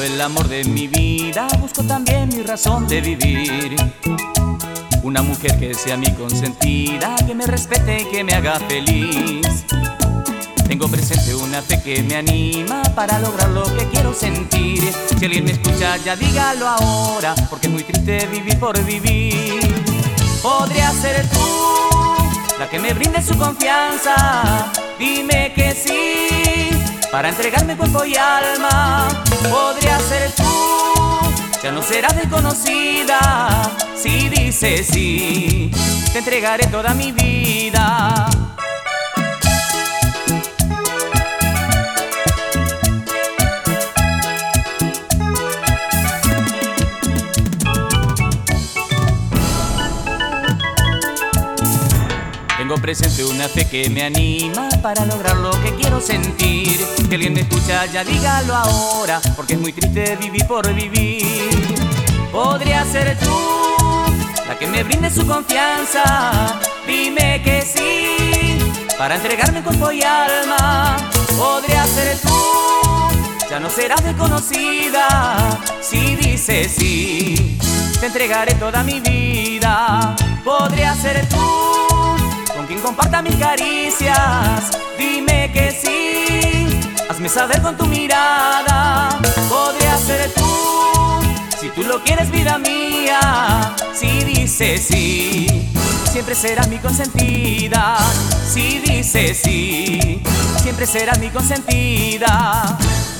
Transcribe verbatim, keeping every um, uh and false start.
solo el amor de mi vida, busco también mi razón de vivir. Una mujer que sea mi consentida, que me respete y que me haga feliz. Tengo presente una fe que me anima para lograr lo que quiero sentir. Si alguien me escucha ya dígalo ahora, porque es muy triste vivir por vivir. Podría ser tú la que me brinde su confianza, dime que sí, para entregarme cuerpo y alma. Podría ser tú, ya no serás desconocida, si dices sí, te entregaré toda mi vida. Tengo presente una fe que me anima para lograr lo que quiero sentir. Si alguien me escucha ya dígalo ahora, porque es muy triste vivir por vivir. Podría ser tú la que me brinde su confianza, dime que sí, para entregarme cuerpo y alma. Podría ser tú, ya no serás desconocida, si dices sí, te entregaré toda mi vida. Podría ser tú con quien comparta mis caricias, dime que sí, hazme saber con tu mirada. Podría ser tú, si tú lo quieres vida mía, si dices sí, siempre serás mi consentida. Si dices sí, siempre serás mi consentida.